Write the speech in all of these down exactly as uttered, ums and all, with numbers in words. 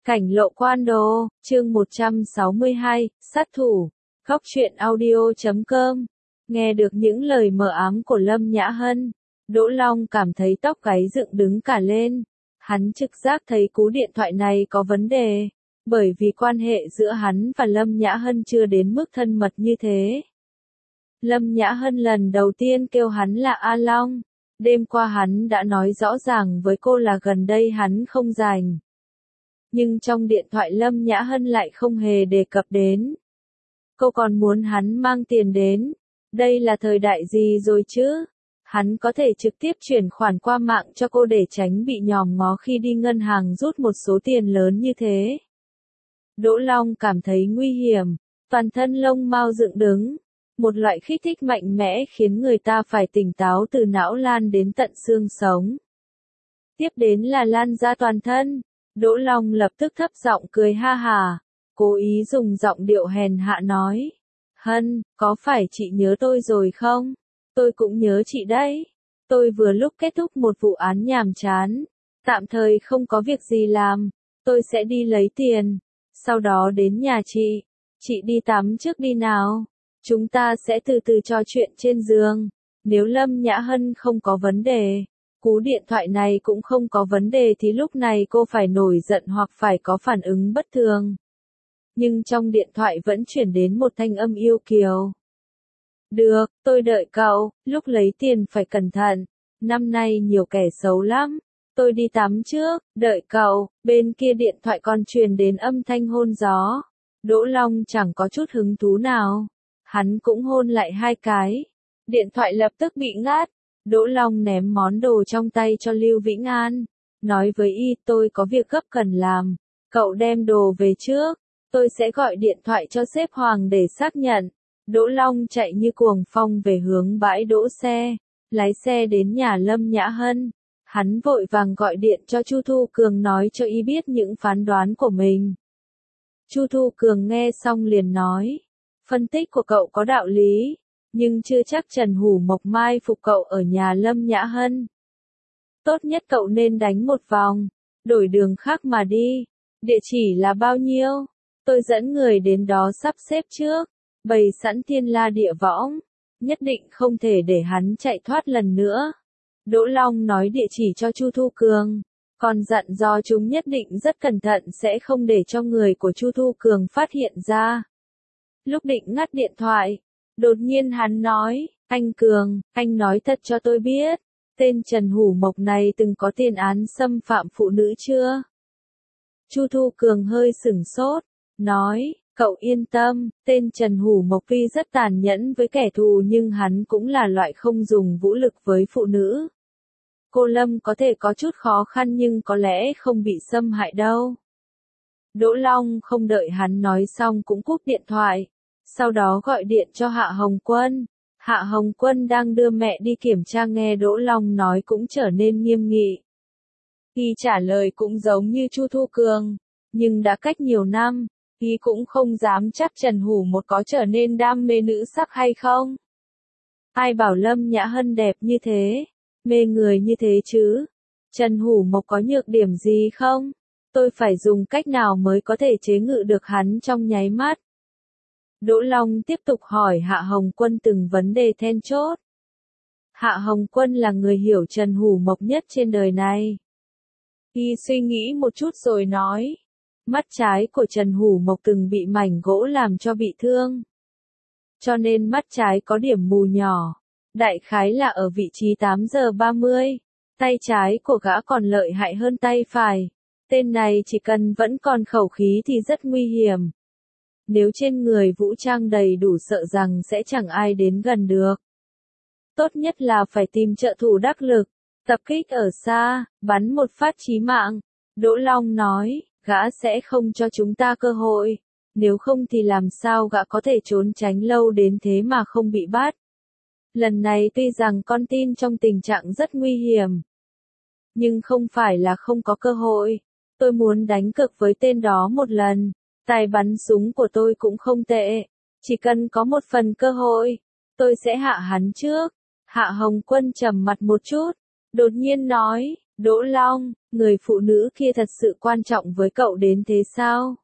Cảnh lộ quan đồ, chương một trăm sáu mươi hai, sát thủ, góc truyện audio chấm com. Nghe được những lời mờ ám của Lâm Nhã Hân, Đỗ Long cảm thấy tóc gáy dựng đứng cả lên. Hắn trực giác thấy cú điện thoại này có vấn đề, bởi vì quan hệ giữa hắn và Lâm Nhã Hân chưa đến mức thân mật như thế. Lâm Nhã Hân lần đầu tiên kêu hắn là A Long. Đêm qua hắn đã nói rõ ràng với cô là gần đây hắn không rảnh. Nhưng trong điện thoại Lâm Nhã Hân lại không hề đề cập đến. Cô còn muốn hắn mang tiền đến. Đây là thời đại gì rồi chứ? Hắn có thể trực tiếp chuyển khoản qua mạng cho cô để tránh bị nhòm ngó khi đi ngân hàng rút một số tiền lớn như thế. Đỗ Long cảm thấy nguy hiểm, toàn thân lông mao dựng đứng. Một loại kích thích mạnh mẽ khiến người ta phải tỉnh táo từ não lan đến tận xương sống. Tiếp đến là lan ra toàn thân. Đỗ Long lập tức thấp giọng cười ha hà, cố ý dùng giọng điệu hèn hạ nói. Hân, có phải chị nhớ tôi rồi không? Tôi cũng nhớ chị đấy. Tôi vừa lúc kết thúc một vụ án nhàm chán. Tạm thời không có việc gì làm. Tôi sẽ đi lấy tiền. Sau đó đến nhà chị. Chị đi tắm trước đi nào. Chúng ta sẽ từ từ trò chuyện trên giường. Nếu Lâm Nhã Hân không có vấn đề, cú điện thoại này cũng không có vấn đề thì lúc này cô phải nổi giận hoặc phải có phản ứng bất thường. Nhưng trong điện thoại vẫn chuyển đến một thanh âm yêu kiều. Được, tôi đợi cậu, lúc lấy tiền phải cẩn thận. Năm nay nhiều kẻ xấu lắm. Tôi đi tắm trước, đợi cậu. Bên kia điện thoại còn truyền đến âm thanh hôn gió. Đỗ Long chẳng có chút hứng thú nào. Hắn cũng hôn lại hai cái. Điện thoại lập tức bị ngắt. Đỗ Long ném món đồ trong tay cho Lưu Vĩnh An. Nói với y tôi có việc gấp cần làm. Cậu đem đồ về trước. Tôi sẽ gọi điện thoại cho sếp Hoàng để xác nhận. Đỗ Long chạy như cuồng phong về hướng bãi đỗ xe. Lái xe đến nhà Lâm Nhã Hân. Hắn vội vàng gọi điện cho Chu Thu Cường nói cho y biết những phán đoán của mình. Chu Thu Cường nghe xong liền nói. Phân tích của cậu có đạo lý, nhưng chưa chắc Trần Hủ Mộc mai phục cậu ở nhà Lâm Nhã Hân. Tốt nhất cậu nên đánh một vòng, đổi đường khác mà đi. Địa chỉ là bao nhiêu? Tôi dẫn người đến đó sắp xếp trước, bày sẵn thiên la địa võng, nhất định không thể để hắn chạy thoát lần nữa. Đỗ Long nói địa chỉ cho Chu Thu Cường, còn dặn dò chúng nhất định rất cẩn thận sẽ không để cho người của Chu Thu Cường phát hiện ra. Lúc định ngắt điện thoại, đột nhiên hắn nói, anh Cường, anh nói thật cho tôi biết, tên Trần Hủ Mộc này từng có tiền án xâm phạm phụ nữ chưa? Chu Thu Cường hơi sửng sốt, nói, cậu yên tâm, tên Trần Hủ Mộc tuy rất tàn nhẫn với kẻ thù nhưng hắn cũng là loại không dùng vũ lực với phụ nữ. Cô Lâm có thể có chút khó khăn nhưng có lẽ không bị xâm hại đâu. Đỗ Long không đợi hắn nói xong cũng cúp điện thoại. Sau đó gọi điện cho Hạ Hồng Quân. Hạ Hồng Quân đang đưa mẹ đi kiểm tra nghe Đỗ Long nói cũng trở nên nghiêm nghị. Y trả lời cũng giống như Chu Thu Cường, nhưng đã cách nhiều năm, Y cũng không dám chắc Trần Hủ Một có trở nên đam mê nữ sắc hay không. Ai bảo Lâm Nhã Hân đẹp như thế, mê người như thế chứ? Trần Hủ Mộc có nhược điểm gì không? Tôi phải dùng cách nào mới có thể chế ngự được hắn trong nháy mắt? Đỗ Long tiếp tục hỏi Hạ Hồng Quân từng vấn đề then chốt. Hạ Hồng Quân là người hiểu Trần Hủ Mộc nhất trên đời này. Y suy nghĩ một chút rồi nói. Mắt trái của Trần Hủ Mộc từng bị mảnh gỗ làm cho bị thương. Cho nên mắt trái có điểm mù nhỏ. Đại khái là ở vị trí tám giờ ba mươi. Tay trái của gã còn lợi hại hơn tay phải. Tên này chỉ cần vẫn còn khẩu khí thì rất nguy hiểm. Nếu trên người vũ trang đầy đủ sợ rằng sẽ chẳng ai đến gần được. Tốt nhất là phải tìm trợ thủ đắc lực, tập kích ở xa, bắn một phát chí mạng. Đỗ Long nói, gã sẽ không cho chúng ta cơ hội, nếu không thì làm sao gã có thể trốn tránh lâu đến thế mà không bị bắt. Lần này tuy rằng con tin trong tình trạng rất nguy hiểm, nhưng không phải là không có cơ hội. Tôi muốn đánh cược với tên đó một lần. Tài bắn súng của tôi cũng không tệ. Chỉ cần có một phần cơ hội, tôi sẽ hạ hắn trước. Hạ Hồng Quân trầm mặt một chút, đột nhiên nói, Đỗ Long, người phụ nữ kia thật sự quan trọng với cậu đến thế sao?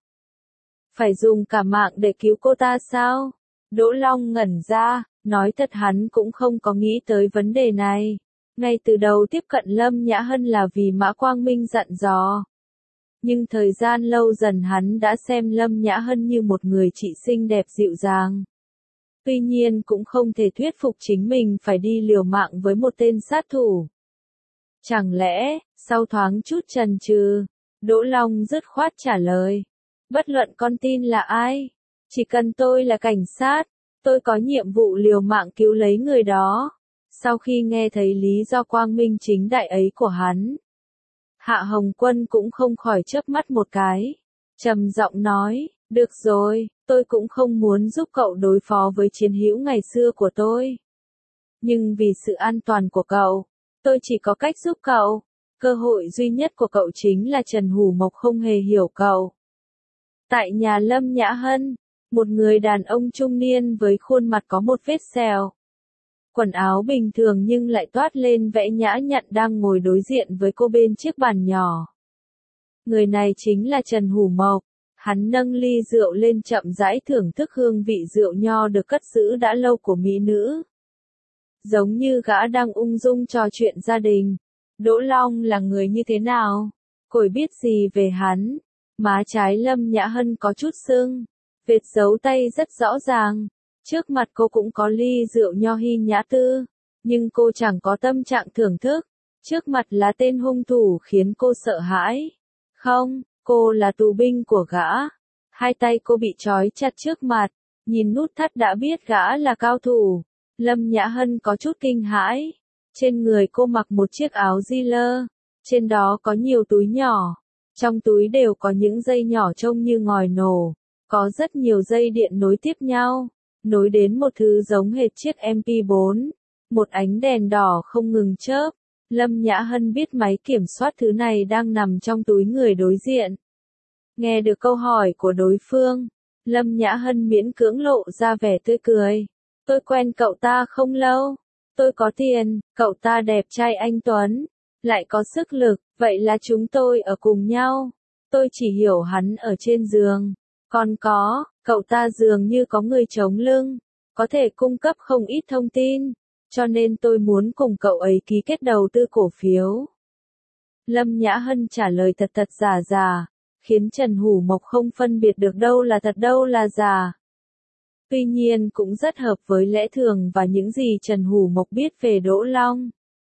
Phải dùng cả mạng để cứu cô ta sao? Đỗ Long ngẩn ra, nói thật hắn cũng không có nghĩ tới vấn đề này. Ngay từ đầu tiếp cận Lâm Nhã Hân là vì Mã Quang Minh dặn dò. Nhưng thời gian lâu dần hắn đã xem Lâm Nhã Hân như một người chị xinh đẹp dịu dàng. Tuy nhiên cũng không thể thuyết phục chính mình phải đi liều mạng với một tên sát thủ. Chẳng lẽ, sau thoáng chút chần chừ, Đỗ Long dứt khoát trả lời. Bất luận con tin là ai, chỉ cần tôi là cảnh sát, tôi có nhiệm vụ liều mạng cứu lấy người đó. Sau khi nghe thấy lý do quang minh chính đại ấy của hắn, Hạ Hồng Quân cũng không khỏi chớp mắt một cái, trầm giọng nói, được rồi, tôi cũng không muốn giúp cậu đối phó với chiến hữu ngày xưa của tôi. Nhưng vì sự an toàn của cậu, tôi chỉ có cách giúp cậu. Cơ hội duy nhất của cậu chính là Trần Hủ Mộc không hề hiểu cậu. Tại nhà Lâm Nhã Hân, một người đàn ông trung niên với khuôn mặt có một vết sẹo. Quần áo bình thường nhưng lại toát lên vẻ nhã nhặn đang ngồi đối diện với cô bên chiếc bàn nhỏ. Người này chính là Trần Hủ Mộc. Hắn nâng ly rượu lên chậm rãi thưởng thức hương vị rượu nho được cất giữ đã lâu của mỹ nữ. Giống như gã đang ung dung trò chuyện gia đình. Đỗ Long là người như thế nào? Cồi biết gì về hắn? Má trái Lâm Nhã Hân có chút sưng. Vệt dấu tay rất rõ ràng. Trước mặt cô cũng có ly rượu nho hy nhã tư. Nhưng cô chẳng có tâm trạng thưởng thức. Trước mặt là tên hung thủ khiến cô sợ hãi. Không, cô là tù binh của gã. Hai tay cô bị trói chặt trước mặt. Nhìn nút thắt đã biết gã là cao thủ. Lâm Nhã Hân có chút kinh hãi. Trên người cô mặc một chiếc áo di lơ. Trên đó có nhiều túi nhỏ. Trong túi đều có những dây nhỏ trông như ngòi nổ. Có rất nhiều dây điện nối tiếp nhau. Nối đến một thứ giống hệt chiếc em pê bốn. Một ánh đèn đỏ không ngừng chớp. Lâm Nhã Hân biết máy kiểm soát thứ này đang nằm trong túi người đối diện. Nghe được câu hỏi của đối phương, Lâm Nhã Hân miễn cưỡng lộ ra vẻ tươi cười. Tôi quen cậu ta không lâu. Tôi có tiền, cậu ta đẹp trai anh tuấn, lại có sức lực, vậy là chúng tôi ở cùng nhau. Tôi chỉ hiểu hắn ở trên giường. Còn có, cậu ta dường như có người chống lưng, có thể cung cấp không ít thông tin. Cho nên tôi muốn cùng cậu ấy ký kết đầu tư cổ phiếu. Lâm Nhã Hân trả lời thật thật giả giả, khiến Trần Hủ Mộc không phân biệt được đâu là thật đâu là giả. Tuy nhiên cũng rất hợp với lẽ thường và những gì Trần Hủ Mộc biết về Đỗ Long.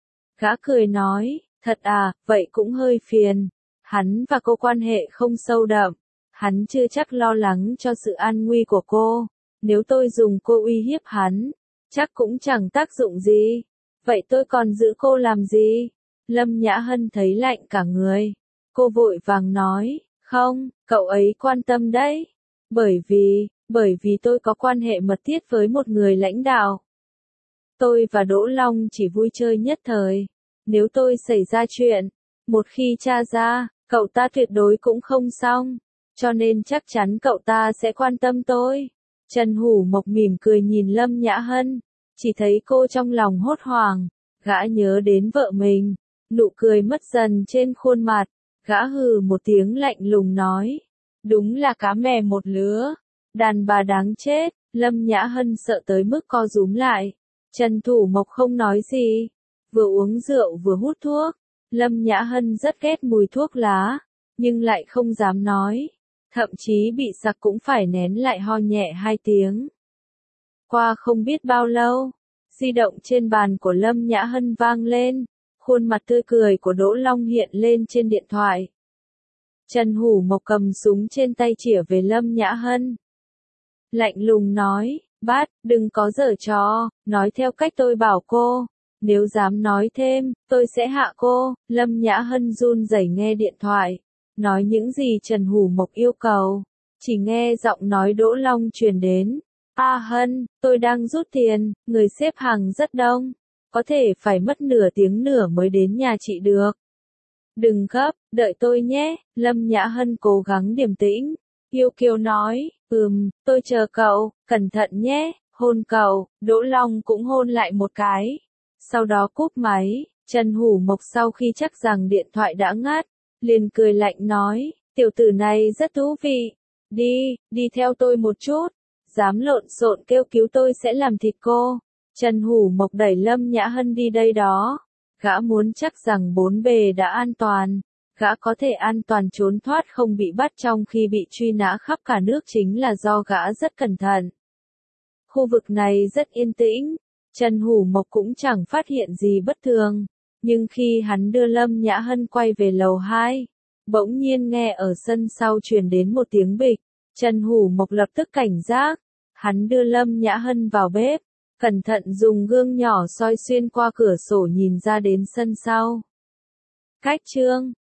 Gã cười nói, thật à, vậy cũng hơi phiền. Hắn và cô quan hệ không sâu đậm. Hắn chưa chắc lo lắng cho sự an nguy của cô. Nếu tôi dùng cô uy hiếp hắn, chắc cũng chẳng tác dụng gì. Vậy tôi còn giữ cô làm gì? Lâm Nhã Hân thấy lạnh cả người. Cô vội vàng nói, không, cậu ấy quan tâm đấy. Bởi vì, bởi vì tôi có quan hệ mật thiết với một người lãnh đạo. Tôi và Đỗ Long chỉ vui chơi nhất thời. Nếu tôi xảy ra chuyện, một khi tra ra, cậu ta tuyệt đối cũng không xong. Cho nên chắc chắn cậu ta sẽ quan tâm tôi. Trần Hủ Mộc mỉm cười nhìn Lâm Nhã Hân. Chỉ thấy cô trong lòng hốt hoảng. Gã nhớ đến vợ mình. Nụ cười mất dần trên khuôn mặt. Gã hừ một tiếng lạnh lùng nói. Đúng là cá mè một lứa. Đàn bà đáng chết. Lâm Nhã Hân sợ tới mức co rúm lại. Trần Thủ Mộc không nói gì. Vừa uống rượu vừa hút thuốc. Lâm Nhã Hân rất ghét mùi thuốc lá. Nhưng lại không dám nói. Thậm chí bị sặc cũng phải nén lại ho nhẹ hai tiếng. Qua không biết bao lâu, di động trên bàn của Lâm Nhã Hân vang lên. Khuôn mặt tươi cười của Đỗ Long hiện lên trên điện thoại. Trần Hủ Mộc cầm súng trên tay chĩa về Lâm Nhã Hân. Lạnh lùng nói, bát, đừng có giở trò, nói theo cách tôi bảo cô. Nếu dám nói thêm, tôi sẽ hạ cô. Lâm Nhã Hân run rẩy nghe điện thoại. Nói những gì Trần Hủ Mộc yêu cầu. Chỉ nghe giọng nói Đỗ Long truyền đến. A Hân, tôi đang rút tiền, người xếp hàng rất đông. Có thể phải mất nửa tiếng nửa mới đến nhà chị được. Đừng gấp, đợi tôi nhé. Lâm Nhã Hân cố gắng điềm tĩnh. Kiều Kiều nói, ừm, tôi chờ cậu, cẩn thận nhé, hôn cậu. Đỗ Long cũng hôn lại một cái. Sau đó cúp máy, Trần Hủ Mộc sau khi chắc rằng điện thoại đã ngắt, liền cười lạnh nói, tiểu tử này rất thú vị. Đi, đi theo tôi một chút. Dám lộn xộn kêu cứu tôi sẽ làm thịt cô. Trần Hủ Mộc đẩy Lâm Nhã Hân đi đây đó. Gã muốn chắc rằng bốn bề đã an toàn. Gã có thể an toàn trốn thoát không bị bắt trong khi bị truy nã khắp cả nước chính là do gã rất cẩn thận. Khu vực này rất yên tĩnh. Trần Hủ Mộc cũng chẳng phát hiện gì bất thường. Nhưng khi hắn đưa Lâm Nhã Hân quay về lầu hai, bỗng nhiên nghe ở sân sau truyền đến một tiếng bịch. Trần Hủ Mộc lập tức cảnh giác. Hắn đưa Lâm Nhã Hân vào bếp, cẩn thận dùng gương nhỏ soi xuyên qua cửa sổ nhìn ra đến sân sau. Cách chương